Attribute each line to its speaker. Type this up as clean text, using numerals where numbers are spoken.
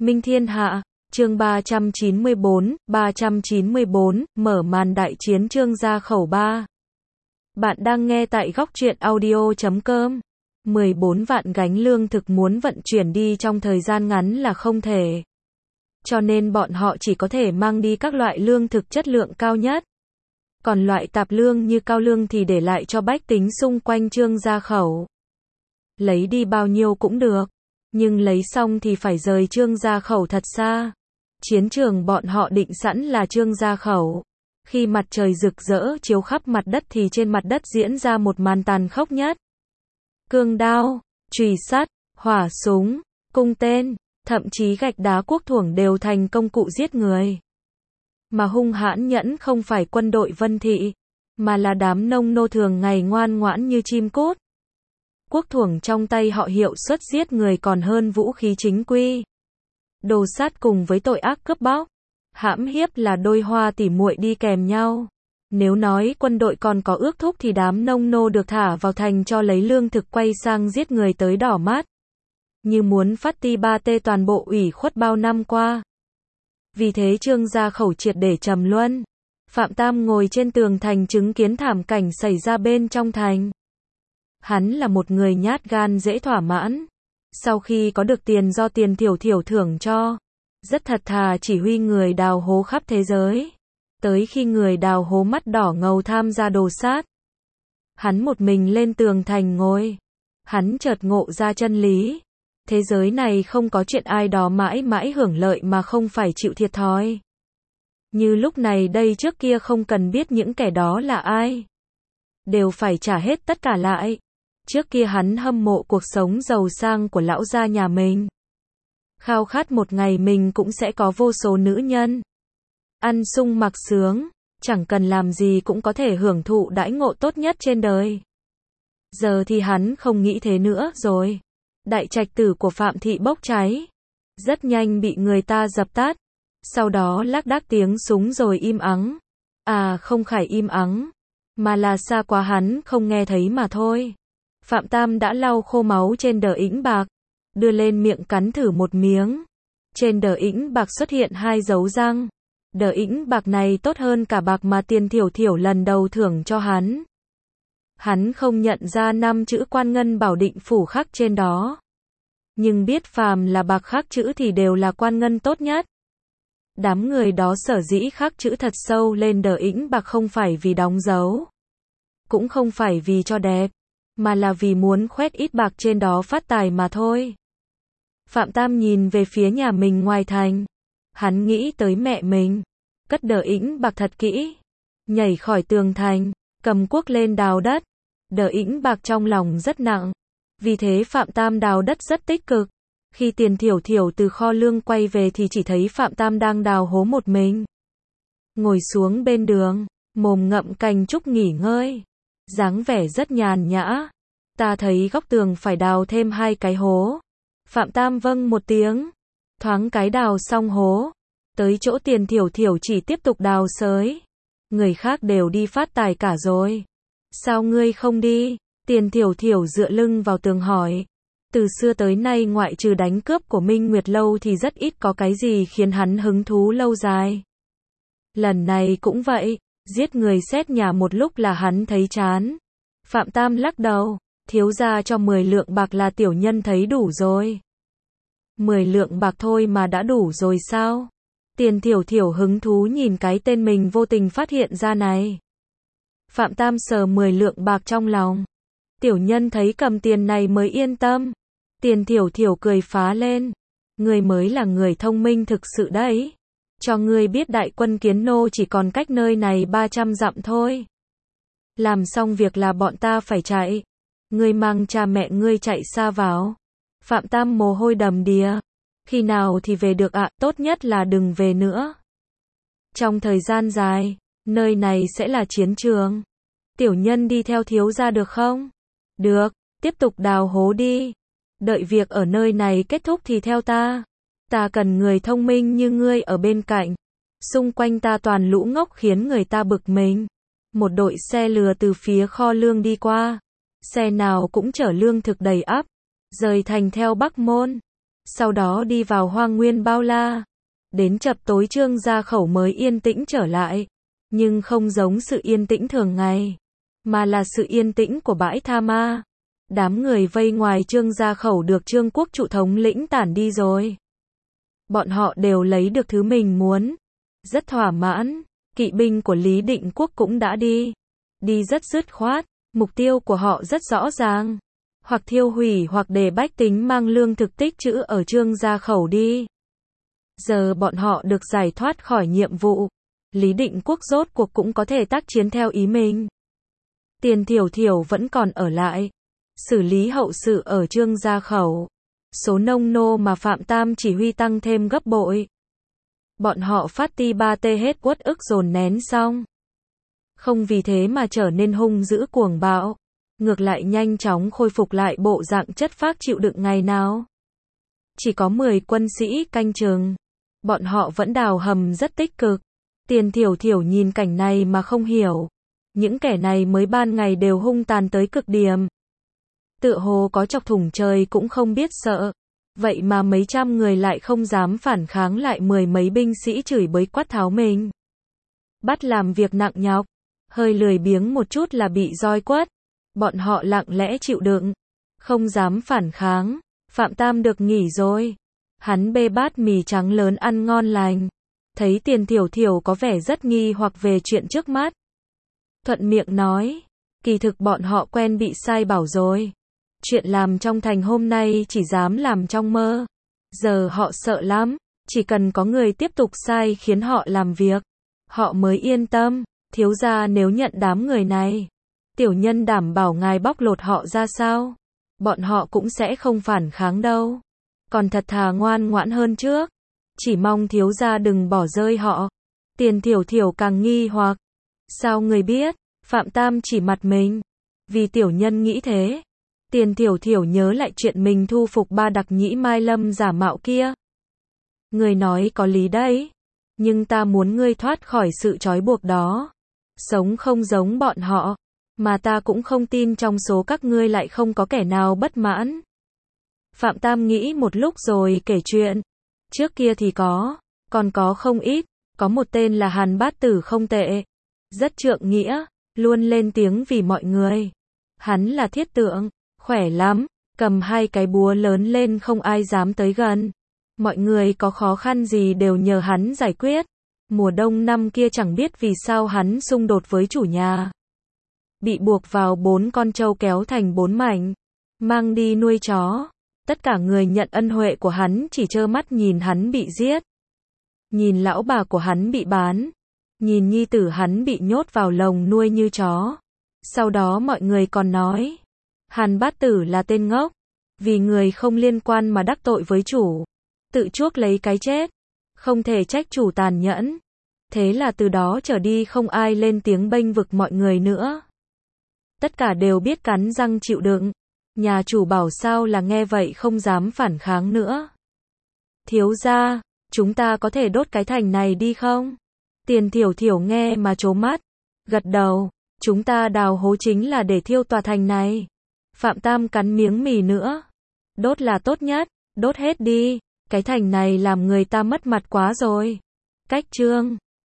Speaker 1: Minh Thiên Hạ, chương 394, mở màn đại chiến Trương Gia Khẩu 3. Bạn đang nghe tại góc truyện audio.com. 14 vạn gánh lương thực muốn vận chuyển đi trong thời gian ngắn là không thể. Cho nên bọn họ chỉ có thể mang đi các loại lương thực chất lượng cao nhất. Còn loại tạp lương như cao lương thì để lại cho bách tính xung quanh Trương Gia Khẩu. Lấy đi bao nhiêu cũng được. Nhưng lấy xong thì phải rời Trương Gia Khẩu thật xa. Chiến trường bọn họ định sẵn là Trương Gia Khẩu. Khi mặt trời rực rỡ chiếu khắp mặt đất thì trên mặt đất diễn ra một màn tàn khốc nhất. Cương đao, chùy sắt, hỏa súng, cung tên, thậm chí gạch đá cuốc thuổng đều thành công cụ giết người. Mà hung hãn nhẫn không phải quân đội Vân Thị, mà là đám nông nô thường ngày ngoan ngoãn như chim cút. Cuốc thuổng trong tay họ hiệu suất giết người còn hơn vũ khí chính quy. Đồ sát cùng với tội ác cướp bóc, hãm hiếp là đôi hoa tỉ muội đi kèm nhau. Nếu nói quân đội còn có ước thúc thì đám nông nô được thả vào thành cho lấy lương thực quay sang giết người tới đỏ mắt. Như muốn phát ti ba tê toàn bộ ủy khuất bao năm qua. Vì thế Trương Gia Khẩu triệt để trầm luân. Phạm Tam ngồi trên tường thành chứng kiến thảm cảnh xảy ra bên trong thành. Hắn là một người nhát gan dễ thỏa mãn. Sau khi có được tiền do Tiền Thiểu Thiểu thưởng cho, rất thật thà chỉ huy người đào hố khắp thế giới. Tới khi người đào hố mắt đỏ ngầu tham gia đồ sát, hắn một mình lên tường thành ngồi. Hắn chợt ngộ ra chân lý. Thế giới này không có chuyện ai đó mãi mãi hưởng lợi mà không phải chịu thiệt thòi. Như lúc này đây trước kia không cần biết những kẻ đó là ai. Đều phải trả hết tất cả lại. Trước kia hắn hâm mộ cuộc sống giàu sang của lão gia nhà mình. Khao khát một ngày mình cũng sẽ có vô số nữ nhân. Ăn sung mặc sướng, chẳng cần làm gì cũng có thể hưởng thụ đãi ngộ tốt nhất trên đời. Giờ thì hắn không nghĩ thế nữa rồi. Đại trạch tử của Phạm Thị bốc cháy. Rất nhanh bị người ta dập tắt. Sau đó lác đác tiếng súng rồi im ắng. À không phải im ắng, mà là xa quá hắn không nghe thấy mà thôi. Phạm Tam đã lau khô máu trên đờ ĩnh bạc, đưa lên miệng cắn thử một miếng. Trên đờ ĩnh bạc xuất hiện 2 dấu răng. Đờ ĩnh bạc này tốt hơn cả bạc mà Tiền Thiểu Thiểu lần đầu thưởng cho hắn. Hắn không nhận ra 5 chữ Quan Ngân Bảo Định Phủ khắc trên đó. Nhưng biết phàm là bạc khắc chữ thì đều là quan ngân tốt nhất. Đám người đó sở dĩ khắc chữ thật sâu lên đờ ĩnh bạc không phải vì đóng dấu, cũng không phải vì cho đẹp, mà là vì muốn khoét ít bạc trên đó phát tài mà thôi. Phạm Tam nhìn về phía nhà mình ngoài thành. Hắn nghĩ tới mẹ mình. Cất đờ ĩnh bạc thật kỹ. Nhảy khỏi tường thành, cầm cuốc lên đào đất. Đờ ĩnh bạc trong lòng rất nặng. Vì thế Phạm Tam đào đất rất tích cực. Khi Tiền Thiểu Thiểu từ kho lương quay về thì chỉ thấy Phạm Tam đang đào hố một mình. Ngồi xuống bên đường, mồm ngậm cành trúc nghỉ ngơi. Dáng vẻ rất nhàn nhã. Ta thấy góc tường phải đào thêm 2 cái hố. Phạm Tam vâng một tiếng. Thoáng cái đào xong hố. Tới chỗ Tiền Thiểu Thiểu chỉ tiếp tục đào xới. Người khác đều đi phát tài cả rồi. Sao ngươi không đi? Tiền Thiểu Thiểu dựa lưng vào tường hỏi. Từ xưa tới nay ngoại trừ đánh cướp của Minh Nguyệt Lâu thì rất ít có cái gì khiến hắn hứng thú lâu dài. Lần này cũng vậy, giết người xét nhà một lúc là hắn thấy chán. Phạm Tam lắc đầu, thiếu gia cho 10 lượng bạc là tiểu nhân thấy đủ rồi. 10 lượng bạc thôi mà đã đủ rồi sao? Tiền Thiểu Thiểu hứng thú nhìn cái tên mình vô tình phát hiện ra này. Phạm Tam sờ 10 lượng bạc trong lòng. Tiểu nhân thấy cầm tiền này mới yên tâm. Tiền Thiểu Thiểu cười phá lên. Ngươi mới là người thông minh thực sự đấy. Cho ngươi biết đại quân Kiến Nô chỉ còn cách nơi này 300 dặm thôi. Làm xong việc là bọn ta phải chạy. Ngươi mang cha mẹ ngươi chạy xa vào. Phạm Tam mồ hôi đầm đìa. Khi nào thì về được ạ, tốt nhất là đừng về nữa. Trong thời gian dài, nơi này sẽ là chiến trường. Tiểu nhân đi theo thiếu gia được không? Được, tiếp tục đào hố đi. Đợi việc ở nơi này kết thúc thì theo ta. Ta cần người thông minh như ngươi ở bên cạnh. Xung quanh ta toàn lũ ngốc khiến người ta bực mình. Một đội xe lừa từ phía kho lương đi qua. Xe nào cũng chở lương thực đầy ắp. Rời thành theo Bắc Môn. sau đó đi vào hoang nguyên bao la. Đến chập tối Trương Gia Khẩu mới yên tĩnh trở lại, nhưng không giống sự yên tĩnh thường ngày, mà là sự yên tĩnh của bãi tha ma. Đám người vây ngoài Trương Gia Khẩu được Trương Quốc Trụ thống lĩnh tản đi rồi. Bọn họ đều lấy được thứ mình muốn, rất thỏa mãn. Kỵ binh của Lý Định Quốc cũng đã đi, đi rất dứt khoát, mục tiêu của họ rất rõ ràng, hoặc thiêu hủy hoặc để bách tính mang lương thực tích trữ ở Trương Gia Khẩu đi. Giờ bọn họ được giải thoát khỏi nhiệm vụ, Lý Định Quốc rốt cuộc cũng có thể tác chiến theo ý mình. Tiền Thiểu Thiểu vẫn còn ở lại, xử lý hậu sự ở Trương Gia Khẩu. Số nông nô mà Phạm Tam chỉ huy tăng thêm gấp bội. Bọn họ phát ti ba tê hết uất ức dồn nén xong. Không vì thế mà trở nên hung dữ cuồng bạo, ngược lại nhanh chóng khôi phục lại bộ dạng chất phác chịu đựng ngày nào. Chỉ có 10 quân sĩ canh chừng, bọn họ vẫn đào hầm rất tích cực. Tiền Thiểu Thiểu nhìn cảnh này mà không hiểu, những kẻ này mới ban ngày đều hung tàn tới cực điểm, tựa hồ có chọc thủng trời cũng không biết sợ. Vậy mà mấy trăm người lại không dám phản kháng lại 10 mấy binh sĩ chửi bới quát tháo mình. Bắt làm việc nặng nhọc, hơi lười biếng một chút là bị roi quất. Bọn họ lặng lẽ chịu đựng, không dám phản kháng. Phạm Tam được nghỉ rồi. Hắn bê bát mì trắng lớn ăn ngon lành. Thấy Tiền Thiểu Thiểu có vẻ rất nghi hoặc về chuyện trước mắt, thuận miệng nói, kỳ thực bọn họ quen bị sai bảo rồi. Chuyện làm trong thành hôm nay chỉ dám làm trong mơ. Giờ họ sợ lắm, chỉ cần có người tiếp tục sai khiến họ làm việc, họ mới yên tâm. Thiếu gia nếu nhận đám người này, tiểu nhân đảm bảo ngài bóc lột họ ra sao, bọn họ cũng sẽ không phản kháng đâu. Còn thật thà ngoan ngoãn hơn trước. Chỉ mong thiếu gia đừng bỏ rơi họ. Tiền Thiểu Thiểu càng nghi hoặc. Sao người biết? Phạm Tam chỉ mặt mình. Vì tiểu nhân nghĩ thế. Tiền Thiểu Thiểu nhớ lại chuyện mình thu phục ba đặc nhĩ Mai Lâm giả mạo kia. Người nói có lý đấy. Nhưng ta muốn ngươi thoát khỏi sự trói buộc đó. Sống không giống bọn họ. Mà ta cũng không tin trong số các ngươi lại không có kẻ nào bất mãn. Phạm Tam nghĩ một lúc rồi kể chuyện. Trước kia thì còn có không ít. Có một tên là Hàn Bát Tử không tệ. Rất trượng nghĩa, luôn lên tiếng vì mọi người. Hắn là thiết tượng, khỏe lắm, cầm hai cái búa lớn lên không ai dám tới gần. Mọi người có khó khăn gì đều nhờ hắn giải quyết. Mùa đông năm kia chẳng biết vì sao hắn xung đột với chủ nhà. Bị buộc vào 4 con trâu kéo thành 4 mảnh, mang đi nuôi chó. Tất cả người nhận ân huệ của hắn chỉ trơ mắt nhìn hắn bị giết. Nhìn lão bà của hắn bị bán. Nhìn nhi tử hắn bị nhốt vào lồng nuôi như chó. Sau đó mọi người còn nói, Hàn Bát Tử là tên ngốc. Vì người không liên quan mà đắc tội với chủ. Tự chuốc lấy cái chết. Không thể trách chủ tàn nhẫn. Thế là từ đó trở đi không ai lên tiếng bênh vực mọi người nữa. Tất cả đều biết cắn răng chịu đựng. Nhà chủ bảo sao là nghe vậy không dám phản kháng nữa. Thiếu gia, chúng ta có thể đốt cái thành này đi không? Tiền Thiểu Thiểu nghe mà trố mắt. Gật đầu, chúng ta đào hố chính là để thiêu tòa thành này. Phạm Tam cắn miếng mì nữa. Đốt là tốt nhất, đốt hết đi. Cái thành này làm người ta mất mặt quá rồi. Cách chương